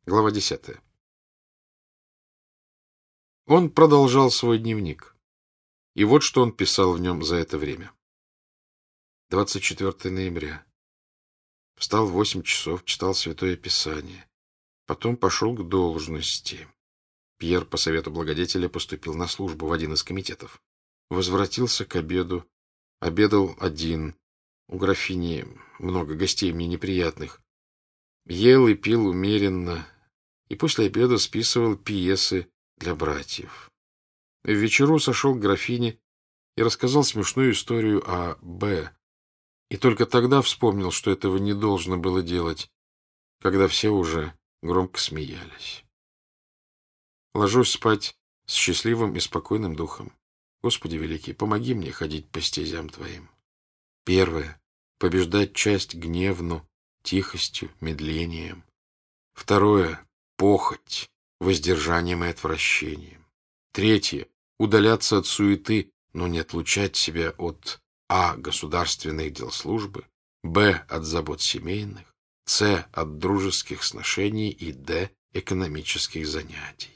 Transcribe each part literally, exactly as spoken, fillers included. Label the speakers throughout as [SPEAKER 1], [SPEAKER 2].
[SPEAKER 1] Глава десятая. Он продолжал свой дневник. И вот что он писал в нем за это время. двадцать четвёртого ноября. Встал в восемь часов, читал Святое Писание. Потом пошел к должности. Пьер по совету благодетеля поступил на службу в один из комитетов. Возвратился к обеду. Обедал один. У графини много гостей мне неприятных. Ел и пил умеренно. И после обеда списывал пьесы для братьев. В вечеру сошел к графине и рассказал смешную историю о Б. И только тогда вспомнил, что этого не должно было делать, когда все уже громко смеялись. Ложусь спать с счастливым и спокойным духом. Господи великий, помоги мне ходить по стезям Твоим. Первое. Побеждать часть гневну, тихостью, медлением. Второе. Похоть, воздержанием и отвращением. Третье. Удаляться от суеты, но не отлучать себя от а. государственных дел службы, б. от забот семейных, с. от дружеских сношений и д. экономических занятий.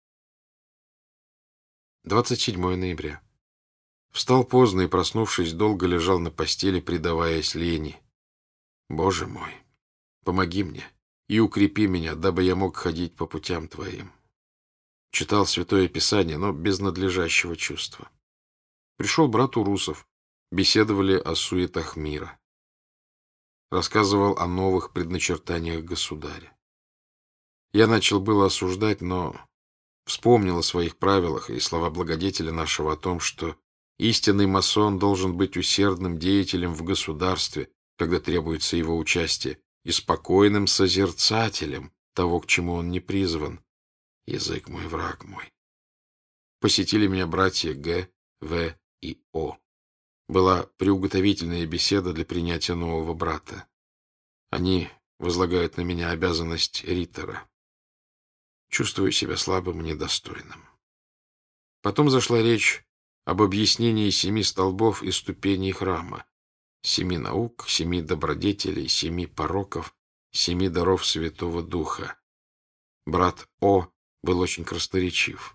[SPEAKER 1] двадцать седьмого ноября. Встал поздно и, проснувшись, долго лежал на постели, предаваясь лени. Боже мой, помоги мне и укрепи меня, дабы я мог ходить по путям Твоим. Читал Святое Писание, но без надлежащего чувства. Пришел брат Урусов, беседовали о суетах мира. Рассказывал о новых предначертаниях государя. Я начал было осуждать, но вспомнил о своих правилах и слова благодетеля нашего о том, что истинный масон должен быть усердным деятелем в государстве, когда требуется его участие, и спокойным созерцателем того, к чему он не призван. Язык мой, враг мой. Посетили меня братья Г, В и О. Была приуготовительная беседа для принятия нового брата. Они возлагают на меня обязанность ритора. Чувствую себя слабым и недостойным. Потом зашла речь об объяснении семи столбов и ступеней храма, семи наук, семи добродетелей, семи пороков, семи даров Святого Духа. Брат О был очень красноречив.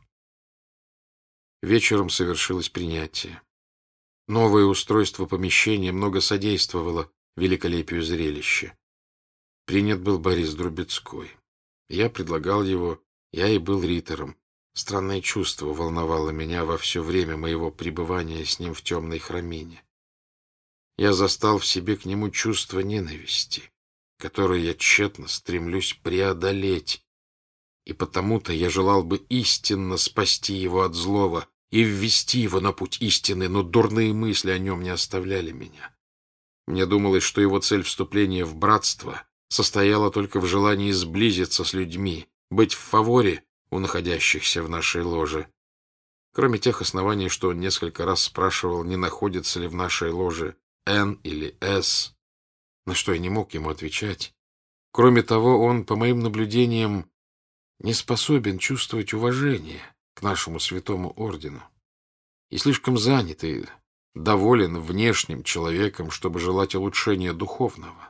[SPEAKER 1] Вечером совершилось принятие. Новое устройство помещения много содействовало великолепию зрелища. Принят был Борис Друбецкой. Я предлагал его, я и был ритором. Странное чувство волновало меня во все время моего пребывания с ним в темной храмине. Я застал в себе к нему чувство ненависти, которое я тщетно стремлюсь преодолеть, и потому-то я желал бы истинно спасти его от злого и ввести его на путь истины, но дурные мысли о нем не оставляли меня. Мне думалось, что его цель вступления в братство состояла только в желании сблизиться с людьми, быть в фаворе у находящихся в нашей ложе. Кроме тех оснований, что он несколько раз спрашивал, не находится ли в нашей ложе Н или С, на что я не мог ему отвечать. Кроме того, он, по моим наблюдениям, не способен чувствовать уважение к нашему святому ордену и слишком занят и доволен внешним человеком, чтобы желать улучшения духовного.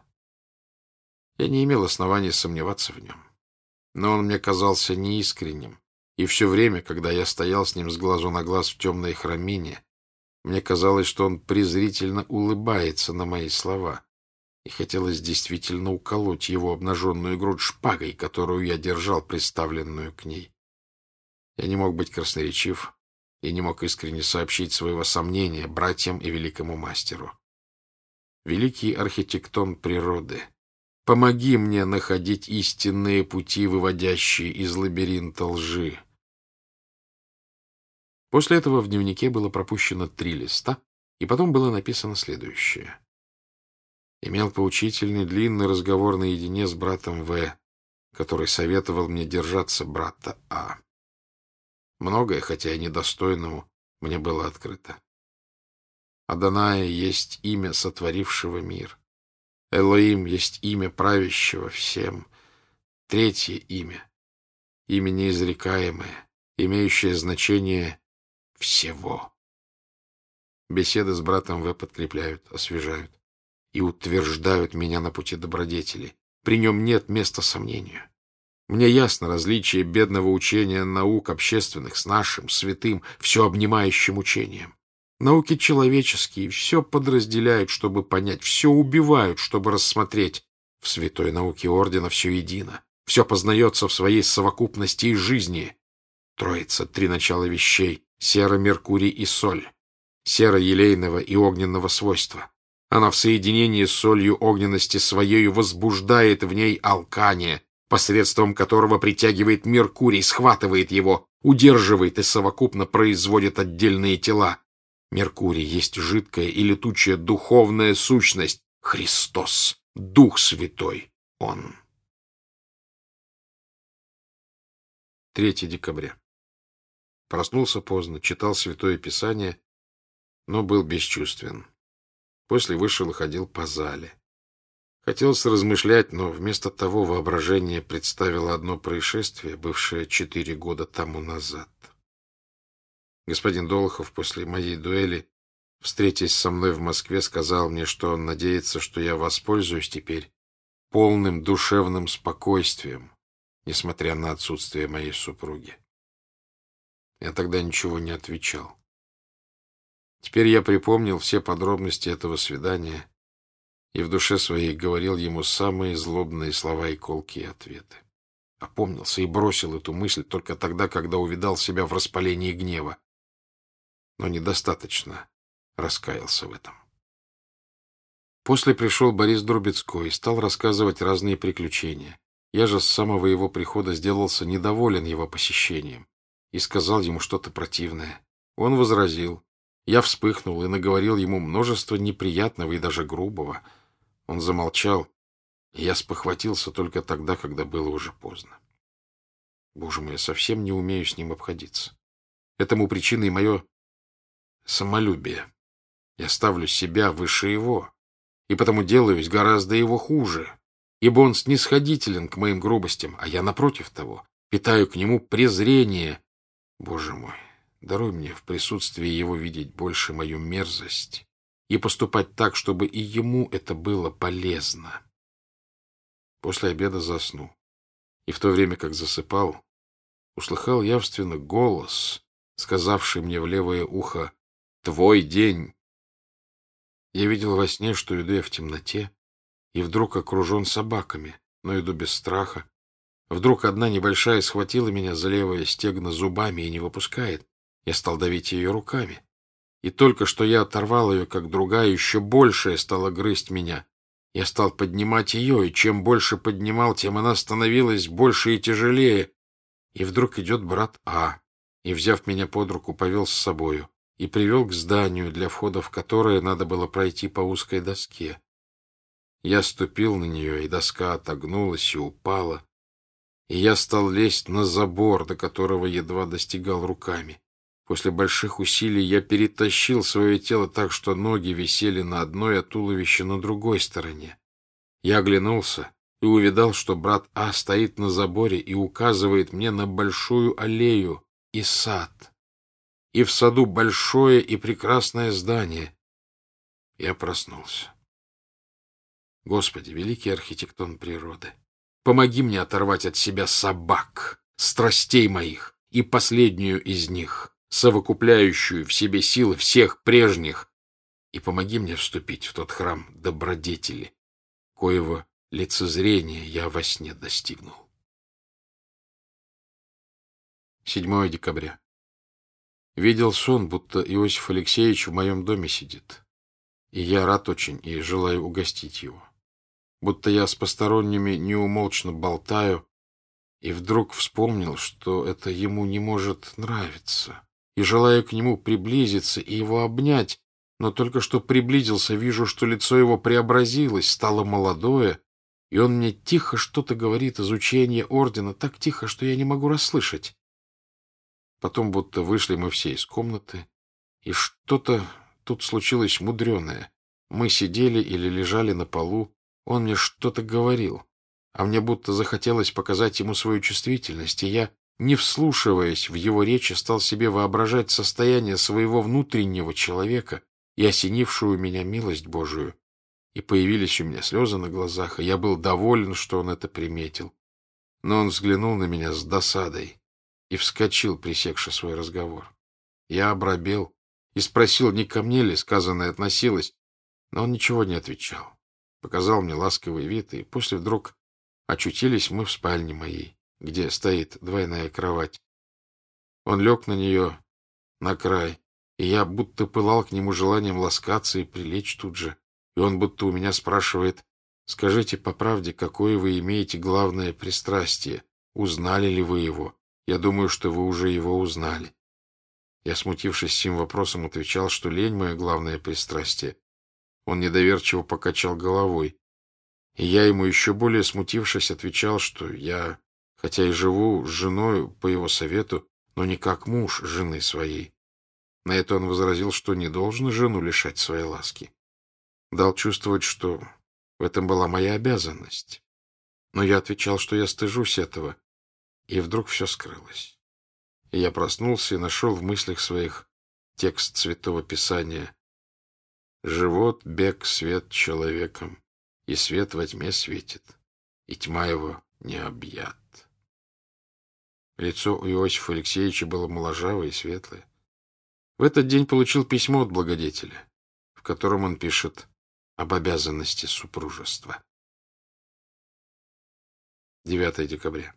[SPEAKER 1] Я не имел оснований сомневаться в нем, но он мне казался неискренним, и все время, когда я стоял с ним с глазу на глаз в темной храмине, мне казалось, что он презрительно улыбается на мои слова, и хотелось действительно уколоть его обнаженную грудь шпагой, которую я держал, приставленную к ней. Я не мог быть красноречив и не мог искренне сообщить своего сомнения братьям и великому мастеру. Великий архитектон природы, помоги мне находить истинные пути, выводящие из лабиринта лжи. После этого в дневнике было пропущено три листа, и потом было написано следующее. Имел поучительный длинный разговор наедине с братом В, который советовал мне держаться брата А. Многое, хотя и недостойному, мне было открыто. Адоная есть имя сотворившего мир. Элоим есть имя правящего всем. Третье имя, имя неизрекаемое, имеющее значение всего. Беседы с братом В подкрепляют, освежают и утверждают меня на пути добродетели. При нем нет места сомнению. Мне ясно различие бедного учения наук общественных с нашим, святым, всеобнимающим учением. Науки человеческие все подразделяют, чтобы понять, все убивают, чтобы рассмотреть. В святой науке ордена все едино, все познается в своей совокупности и жизни. Троица, три начала вещей — сера, меркурий и соль. Сера елейного и огненного свойства. Она в соединении с солью огненности своею возбуждает в ней алкание, посредством которого притягивает меркурий, схватывает его, удерживает и совокупно производит отдельные тела. Меркурий есть жидкая и летучая духовная сущность. Христос, Дух Святой, Он. третьего декабря. Проснулся поздно, читал Святое Писание, но был бесчувствен. После вышел и ходил по зале. Хотелось размышлять, но вместо того воображение представило одно происшествие, бывшее четыре года тому назад. Господин Долохов после моей дуэли, встретясь со мной в Москве, сказал мне, что он надеется, что я воспользуюсь теперь полным душевным спокойствием, несмотря на отсутствие моей супруги. Я тогда ничего не отвечал. Теперь я припомнил все подробности этого свидания и в душе своей говорил ему самые злобные слова и колкие ответы. Опомнился и бросил эту мысль только тогда, когда увидал себя в распалении гнева. Но недостаточно раскаялся в этом. После пришел Борис Друбецкой и стал рассказывать разные приключения. Я же с самого его прихода сделался недоволен его посещением и сказал ему что-то противное. Он возразил. Я вспыхнул и наговорил ему множество неприятного и даже грубого. Он замолчал, и я спохватился только тогда, когда было уже поздно. Боже мой, я совсем не умею с ним обходиться. Этому причиной мое самолюбие. Я ставлю себя выше его, и потому делаюсь гораздо его хуже, ибо он снисходителен к моим грубостям, а я, напротив того, питаю к нему презрение. Боже мой, даруй мне в присутствии его видеть больше мою мерзость и поступать так, чтобы и ему это было полезно. После обеда заснул, и в то время, как засыпал, услыхал явственно голос, сказавший мне в левое ухо: «Твой день». Я видел во сне, что иду я в темноте, и вдруг окружен собаками, но иду без страха. Вдруг одна небольшая схватила меня за левое стегно зубами и не выпускает. Я стал давить ее руками. И только что я оторвал ее, как другая, еще большая стала грызть меня. Я стал поднимать ее, и чем больше поднимал, тем она становилась больше и тяжелее. И вдруг идет брат А, и, взяв меня под руку, повел с собою и привел к зданию, для входа в которое надо было пройти по узкой доске. Я ступил на нее, и доска отогнулась и упала, и я стал лезть на забор, до которого едва достигал руками. После больших усилий я перетащил свое тело так, что ноги висели на одной, а туловище на другой стороне. Я оглянулся и увидал, что брат А стоит на заборе и указывает мне на большую аллею и сад. И в саду большое и прекрасное здание. Я проснулся. Господи, великий архитектон природы, помоги мне оторвать от себя собак, страстей моих, и последнюю из них, совокупляющую в себе силы всех прежних, и помоги мне вступить в тот храм добродетели, коего лицезрения я во сне достигнул. седьмого декабря. Видел сон, будто Иосиф Алексеевич в моем доме сидит, и я рад очень и желаю угостить его. Будто я с посторонними неумолчно болтаю, и вдруг вспомнил, что это ему не может нравиться, и желаю к нему приблизиться и его обнять, но только что приблизился, вижу, что лицо его преобразилось, стало молодое, и он мне тихо что-то говорит из учения ордена, так тихо, что я не могу расслышать. Потом будто вышли мы все из комнаты, и что-то тут случилось мудреное. Мы сидели или лежали на полу, он мне что-то говорил, а мне будто захотелось показать ему свою чувствительность, и я, не вслушиваясь в его речи, стал себе воображать состояние своего внутреннего человека и осенившую меня милость Божию. И появились у меня слезы на глазах, и я был доволен, что он это приметил. но он взглянул на меня с досадой и вскочил, пресекши свой разговор. Я обрабел и спросил, не ко мне ли сказанное относилось, но он ничего не отвечал. Показал мне ласковый вид, и после вдруг очутились мы в спальне моей, где стоит двойная кровать. Он лег на нее на край, и я будто пылал к нему желанием ласкаться и прилечь тут же. И он будто у меня спрашивает: «Скажите по правде, какое вы имеете главное пристрастие? Узнали ли вы его? Я думаю, что вы уже его узнали». Я, смутившись сим вопросом, отвечал, что лень — мое главное пристрастие. Он недоверчиво покачал головой. И я ему, еще более смутившись, отвечал, что я, хотя и живу с женой по его совету, но не как муж жены своей. На это он возразил, что не должен жену лишать своей ласки. Дал чувствовать, что в этом была моя обязанность. Но я отвечал, что я стыжусь этого, и вдруг все скрылось. И я проснулся и нашел в мыслях своих текст Святого Писания: «Живот, бег, свет человеком, и свет во тьме светит, и тьма его не объят». Лицо у Иосифа Алексеевича было моложавое и светлое. В этот день получил письмо от благодетеля, в котором он пишет об обязанности супружества. девятое декабря.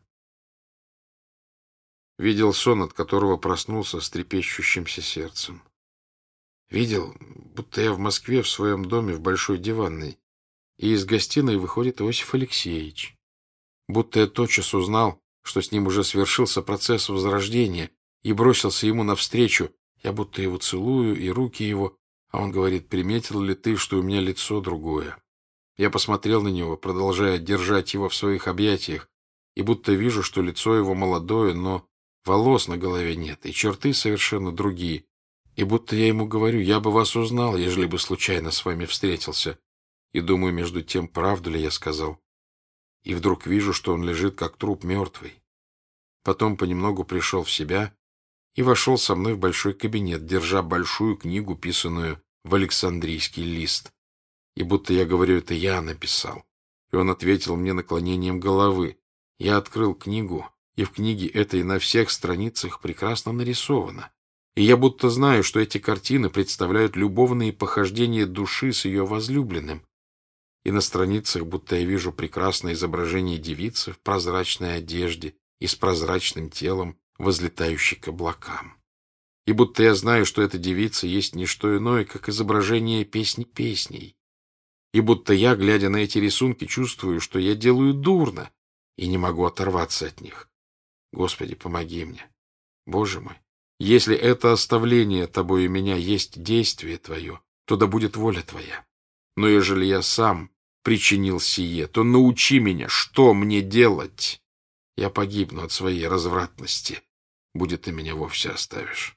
[SPEAKER 1] Видел сон, от которого проснулся с трепещущимся сердцем. Видел, будто я в Москве в своем доме в большой диванной, и из гостиной выходит Иосиф Алексеевич. Будто я тотчас узнал, что с ним уже свершился процесс возрождения, и бросился ему навстречу. Я будто его целую, и руки его, а он говорит: «Приметил ли ты, что у меня лицо другое?» Я посмотрел на него, продолжая держать его в своих объятиях, и будто вижу, что лицо его молодое, но волос на голове нет, и черты совершенно другие. И будто я ему говорю: «Я бы вас узнал, ежели бы случайно с вами встретился». И думаю, между тем, правду ли я сказал. И вдруг вижу, что он лежит, как труп мертвый. Потом понемногу пришел в себя и вошел со мной в большой кабинет, держа большую книгу, писанную в Александрийский лист. И будто я говорю: «Это я написал». И он ответил мне наклонением головы. Я открыл книгу, и в книге этой на всех страницах прекрасно нарисовано. И я будто знаю, что эти картины представляют любовные похождения души с ее возлюбленным. И на страницах будто я вижу прекрасное изображение девицы в прозрачной одежде и с прозрачным телом, возлетающей к облакам. И будто я знаю, что эта девица есть не что иное, как изображение песни песней. И будто я, глядя на эти рисунки, чувствую, что я делаю дурно, и не могу оторваться от них. Господи, помоги мне. Боже мой, если это оставление тобой у меня есть действие твое, то да будет воля твоя. Но ежели я сам причинил сие, то научи меня, что мне делать. Я погибну от своей развратности, будет ты меня вовсе оставишь.